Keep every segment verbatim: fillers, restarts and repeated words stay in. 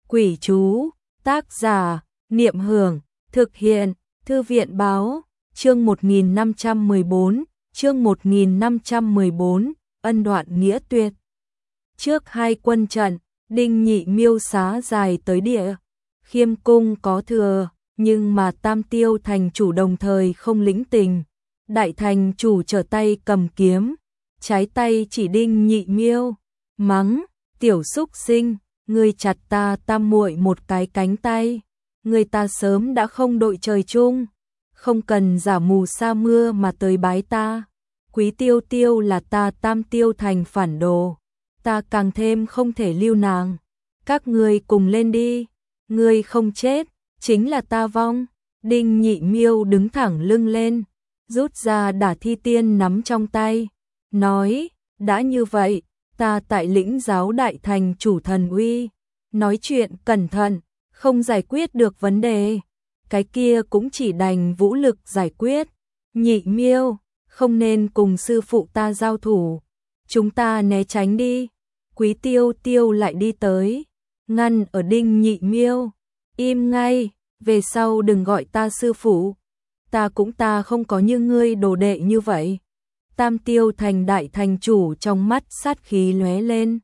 Quỷ chú, tác giả, Niệm Hưởng, thực hiện, Thư viện báo, chương một nghìn năm trăm mười bốn, chương một nghìn năm trăm mười bốn, ân đoạn nghĩa tuyệt. Trước hai quân trận, Đinh Nhị Miêu xá dài tới địa, Khiêm cung có thừa, nhưng mà Tam Tiêu thành chủ đồng thời không lĩnh tình. Đại thành chủ trở tay cầm kiếm, trái tay chỉ Đinh Nhị Miêu, mắng, tiểu xúc sinh, ngươi chặt ta tam muội một cái cánh tay, người ta sớm đã không đội trời chung, không cần giả mù sa mưa mà tới bái ta. Quý Tiêu Tiêu là ta Tam Tiêu thành phản đồ, ta càng thêm không thể lưu nàng. Các ngươi cùng lên đi, ngươi không chết, chính là ta vong. Đinh Nhị Miêu đứng thẳng lưng lên, rút ra đả thi tiên nắm trong tay, nói, đã như vậy, ta tại lĩnh giáo đại thành chủ thần uy, nói chuyện cẩn thận, không giải quyết được vấn đề, cái kia cũng chỉ đành vũ lực giải quyết. Nhị Miêu, không nên cùng sư phụ ta giao thủ, chúng ta né tránh đi. Quý Tiêu Tiêu lại đi tới, ngăn ở Đinh Nhị Miêu, im ngay, về sau đừng gọi ta sư phụ, ta cũng ta không có như ngươi đồ đệ như vậy. Tam Tiêu thành đại thành chủ trong mắt sát khí lóe lên,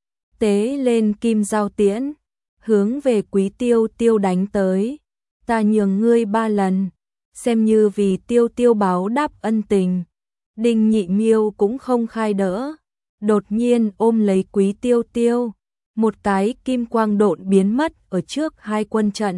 tế lên kim giao tiễn, hướng về Quý Tiêu Tiêu đánh tới. Ta nhường ngươi ba lần, xem như vì Tiêu Tiêu báo đáp ân tình. Đinh Nhị Miêu cũng không khai đỡ, đột nhiên ôm lấy Quý Tiêu Tiêu, một cái kim quang độn biến mất ở trước hai quân trận.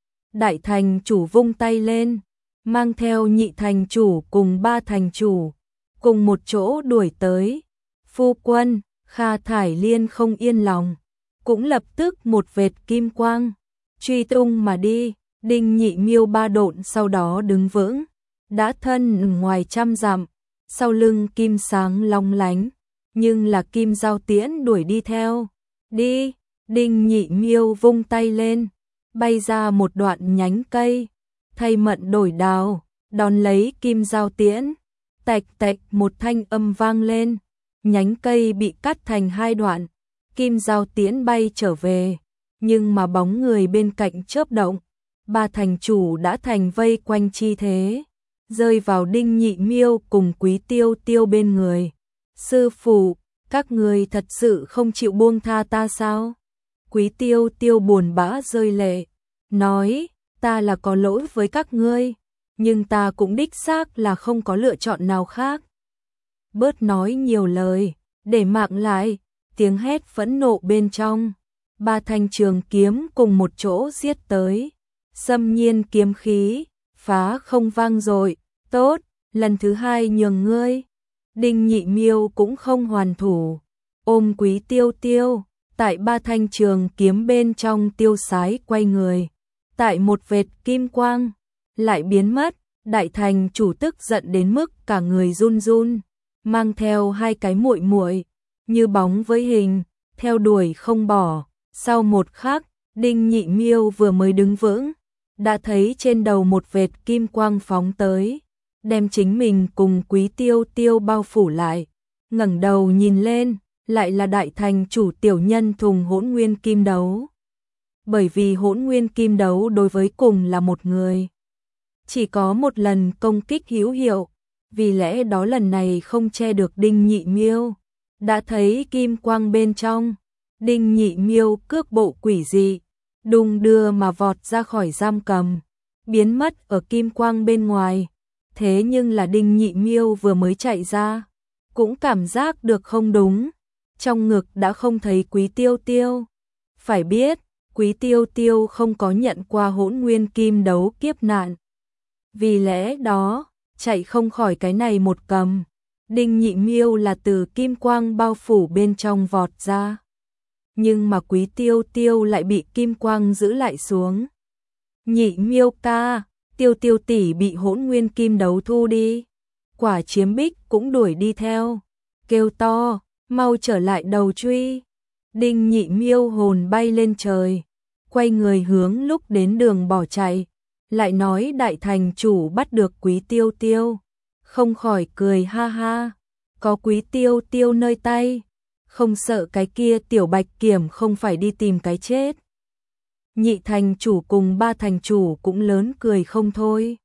Đại thành chủ vung tay lên, mang theo nhị thành chủ cùng ba thành chủ, cùng một chỗ đuổi tới. Phu quân, Kha Thải Liên không yên lòng, cũng lập tức một vệt kim quang, truy tung mà đi. Đinh Nhị Miêu ba độn sau đó đứng vững, đã thân ngoài trăm dặm, sau lưng kim sáng long lánh, nhưng là kim giao tiễn đuổi đi theo. Đi, Đinh Nhị Miêu vung tay lên, bay ra một đoạn nhánh cây, thay mận đổi đào, đón lấy kim giao tiễn, tạch tạch một thanh âm vang lên, nhánh cây bị cắt thành hai đoạn, kim giao tiễn bay trở về, nhưng mà bóng người bên cạnh chớp động, ba thành chủ đã thành vây quanh chi thế, rơi vào Đinh Nhị Miêu cùng Quý Tiêu Tiêu bên người. Sư phụ, các người thật sự không chịu buông tha ta sao? Quý Tiêu Tiêu buồn bã rơi lệ, nói, ta là có lỗi với các ngươi, nhưng ta cũng đích xác là không có lựa chọn nào khác. Bớt nói nhiều lời, để mạng lại. Tiếng hét phẫn nộ bên trong, ba thanh trường kiếm cùng một chỗ giết tới, xâm nhiên kiếm khí, phá không vang dội. Tốt, lần thứ hai nhường ngươi. Đinh Nhị Miêu cũng không hoàn thủ, ôm Quý Tiêu Tiêu, tại ba thanh trường kiếm bên trong tiêu sái quay người, tại một vệt kim quang, lại biến mất. Đại thành chủ tức giận đến mức cả người run run, mang theo hai cái muội muội như bóng với hình, theo đuổi không bỏ. Sau một khắc, Đinh Nhị Miêu vừa mới đứng vững, đã thấy trên đầu một vệt kim quang phóng tới, đem chính mình cùng Quý Tiêu Tiêu bao phủ lại. Ngẩng đầu nhìn lên, lại là đại thành chủ tiểu nhân thùng hỗn nguyên kim đấu. Bởi vì hỗn nguyên kim đấu đối với cùng là một người, chỉ có một lần công kích hữu hiệu, vì lẽ đó lần này không che được Đinh Nhị Miêu. Đã thấy kim quang bên trong, Đinh Nhị Miêu cước bộ quỷ dị, đung đưa mà vọt ra khỏi giam cầm, biến mất ở kim quang bên ngoài. Thế nhưng là Đinh Nhị Miêu vừa mới chạy ra, cũng cảm giác được không đúng, trong ngực đã không thấy Quý Tiêu Tiêu. Phải biết, Quý Tiêu Tiêu không có nhận qua hỗn nguyên kim đấu kiếp nạn, vì lẽ đó, chạy không khỏi cái này một cầm. Đinh Nhị Miêu là từ kim quang bao phủ bên trong vọt ra, nhưng mà Quý Tiêu Tiêu lại bị kim quang giữ lại xuống. Nhị Miêu ca, Tiêu Tiêu tỷ bị hỗn nguyên kim đấu thu đi. Quả Chiếm Bích cũng đuổi đi theo, kêu to, mau trở lại đầu truy. Đinh Nhị Miêu hồn bay lên trời, quay người hướng lúc đến đường bỏ chạy, lại nói đại thành chủ bắt được Quý Tiêu Tiêu, không khỏi cười ha ha, có Quý Tiêu Tiêu nơi tay, không sợ cái kia tiểu bạch kiểm không phải đi tìm cái chết. nhị thành chủ cùng ba thành chủ cũng lớn cười không thôi.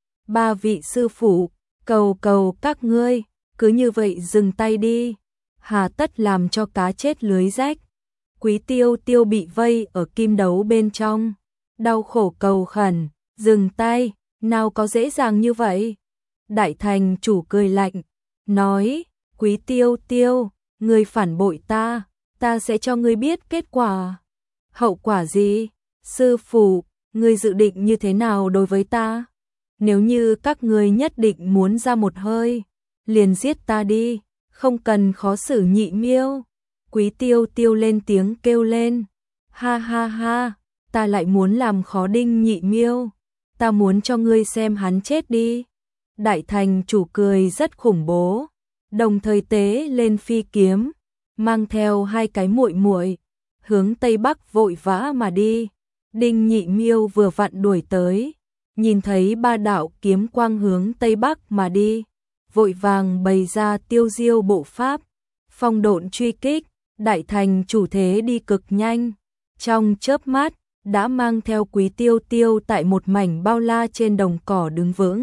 Ba vị sư phụ, cầu cầu các ngươi, cứ như vậy dừng tay đi, hà tất làm cho cá chết lưới rách. Quý Tiêu Tiêu bị vây ở kim đấu bên trong, đau khổ cầu khẩn, dừng tay, nào có dễ dàng như vậy. Đại thành chủ cười lạnh, nói, Quý Tiêu Tiêu, ngươi phản bội ta, ta sẽ cho ngươi biết kết quả. Hậu quả gì? Sư phụ, ngươi dự định như thế nào đối với ta? Nếu như các ngươi nhất định muốn ra một hơi, liền giết ta đi, không cần khó xử nhị miêu. Quý Tiêu Tiêu lên tiếng kêu lên, ha ha ha, ta lại muốn làm khó đinh nhị miêu, ta muốn cho ngươi xem hắn chết đi. Đại thành chủ cười rất khủng bố, đồng thời tế lên phi kiếm, mang theo hai cái muội muội, hướng tây bắc vội vã mà đi. Đinh nhị miêu vừa vặn đuổi tới, nhìn thấy ba đạo kiếm quang hướng tây bắc mà đi, vội vàng bày ra tiêu diêu bộ pháp, phong độn truy kích. Đại thành chủ thế đi cực nhanh, trong chớp mắt đã mang theo Quý Tiêu Tiêu tại một mảnh bao la trên đồng cỏ đứng vững.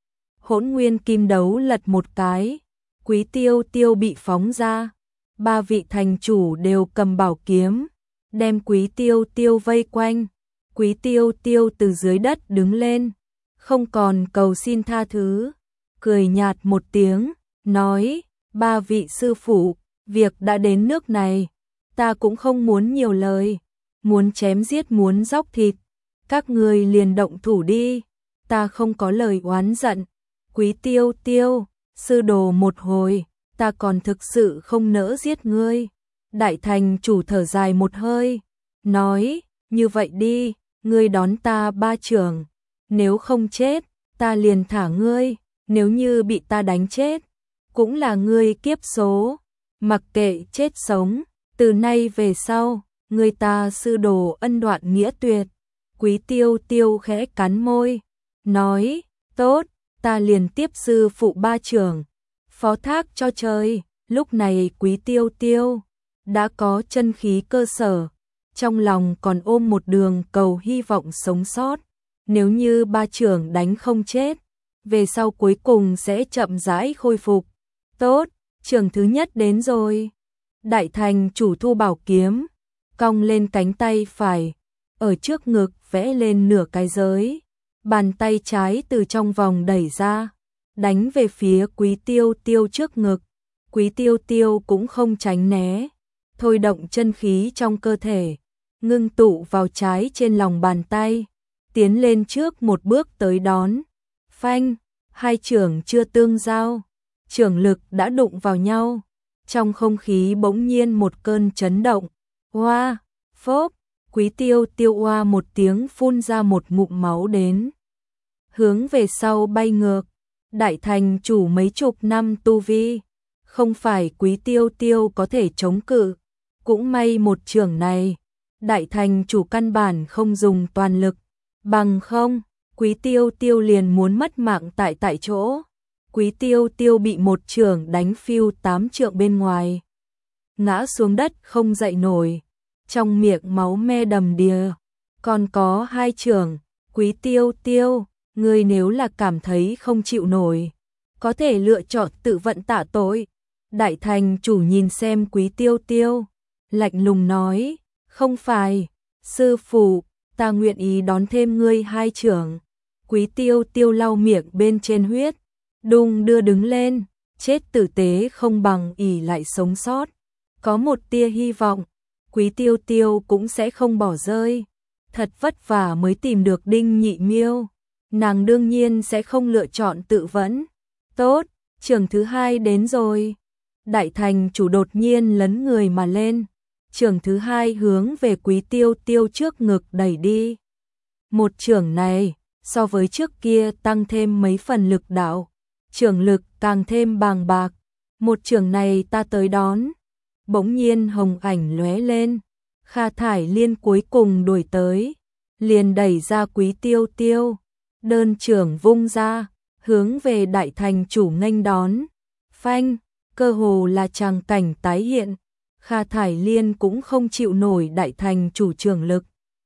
Hỗn nguyên kim đấu lật một cái, Quý Tiêu Tiêu bị phóng ra, ba vị thành chủ đều cầm bảo kiếm, đem Quý Tiêu Tiêu vây quanh. Quý Tiêu Tiêu từ dưới đất đứng lên, không còn cầu xin tha thứ, cười nhạt một tiếng, nói, ba vị sư phụ, việc đã đến nước này, ta cũng không muốn nhiều lời, muốn chém giết muốn róc thịt, các người liền động thủ đi, ta không có lời oán giận. Quý Tiêu Tiêu, sư đồ một hồi, ta còn thực sự không nỡ giết ngươi. Đại thành chủ thở dài một hơi, nói, như vậy đi, ngươi đón ta ba chưởng, nếu không chết, ta liền thả ngươi, nếu như bị ta đánh chết, cũng là ngươi kiếp số. Mặc kệ chết sống, từ nay về sau, người ta sư đồ ân đoạn nghĩa tuyệt. Quý Tiêu Tiêu khẽ cắn môi, nói, tốt, ta liền tiếp sư phụ ba trưởng, phó thác cho trời. Lúc này Quý Tiêu Tiêu đã có chân khí cơ sở, trong lòng còn ôm một đường cầu hy vọng sống sót. Nếu như ba trưởng đánh không chết, về sau cuối cùng sẽ chậm rãi khôi phục. Tốt, trường thứ nhất đến rồi. Đại thành chủ thu bảo kiếm, cong lên cánh tay phải, ở trước ngực vẽ lên nửa cái giới, bàn tay trái từ trong vòng đẩy ra, đánh về phía Quý Tiêu Tiêu trước ngực. Quý Tiêu Tiêu cũng không tránh né, thôi động chân khí trong cơ thể, ngưng tụ vào trái trên lòng bàn tay, tiến lên trước một bước tới đón. Phanh, hai chưởng chưa tương giao, chưởng lực đã đụng vào nhau, trong không khí bỗng nhiên một cơn chấn động. Oa, phốp, Quý Tiêu Tiêu oa một tiếng phun ra một ngụm máu đến, hướng về sau bay ngược. Đại thành chủ mấy chục năm tu vi, không phải Quý Tiêu Tiêu có thể chống cự, cũng may một chưởng này, đại thành chủ căn bản không dùng toàn lực, bằng không, Quý Tiêu Tiêu liền muốn mất mạng tại tại chỗ. Quý Tiêu Tiêu bị một chưởng đánh phiêu tám trượng bên ngoài, ngã xuống đất không dậy nổi, trong miệng máu me đầm đìa. Còn có hai chưởng, Quý Tiêu Tiêu, ngươi nếu là cảm thấy không chịu nổi, có thể lựa chọn tự vận tạ tội. Đại thành chủ nhìn xem Quý Tiêu Tiêu, lạnh lùng nói, không phải, sư phụ, ta nguyện ý đón thêm ngươi hai chưởng. Quý Tiêu Tiêu lau miệng bên trên huyết, đung đưa đứng lên, chết tử tế không bằng ỷ lại sống sót. Có một tia hy vọng, Quý Tiêu Tiêu cũng sẽ không bỏ rơi. Thật vất vả mới tìm được Đinh Nhị Miêu, nàng đương nhiên sẽ không lựa chọn tự vẫn. Tốt, chưởng thứ hai đến rồi. Đại thành chủ đột nhiên lấn người mà lên, chưởng thứ hai hướng về Quý Tiêu Tiêu trước ngực đẩy đi. Một chưởng này, so với trước kia tăng thêm mấy phần lực đạo, chưởng lực càng thêm bàng bạc. Một chưởng này ta tới đón. Bỗng nhiên hồng ảnh lóe lên, Kha Thải Liên cuối cùng đuổi tới, liền đẩy ra Quý Tiêu Tiêu, đơn chưởng vung ra, hướng về đại thành chủ nghênh đón. Phanh, cơ hồ là tràng cảnh tái hiện, Kha Thải Liên cũng không chịu nổi đại thành chủ chưởng lực.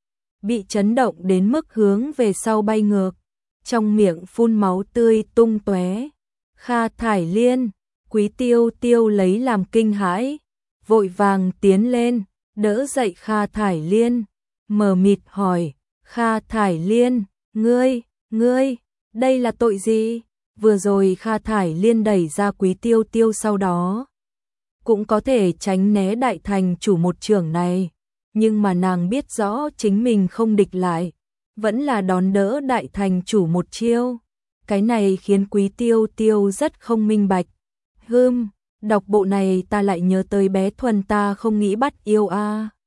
bị chấn động đến mức hướng về sau bay ngược, trong miệng phun máu tươi tung tóe. Kha Thải Liên, Quý Tiêu Tiêu lấy làm kinh hãi, vội vàng tiến lên, đỡ dậy Kha Thải Liên, mờ mịt hỏi, Kha Thải Liên, ngươi, ngươi, đây là tội gì? Vừa rồi Kha Thải Liên đẩy ra Quý Tiêu Tiêu, sau đó cũng có thể tránh né đại thành chủ một chưởng này, nhưng mà nàng biết rõ chính mình không địch lại, vẫn là đón đỡ đại thành chủ một chiêu. Cái này khiến Quý Tiêu Tiêu rất không minh bạch. Hừm, đọc bộ này ta lại nhớ tới bé Thuần, ta không nghĩ bắt yêu a.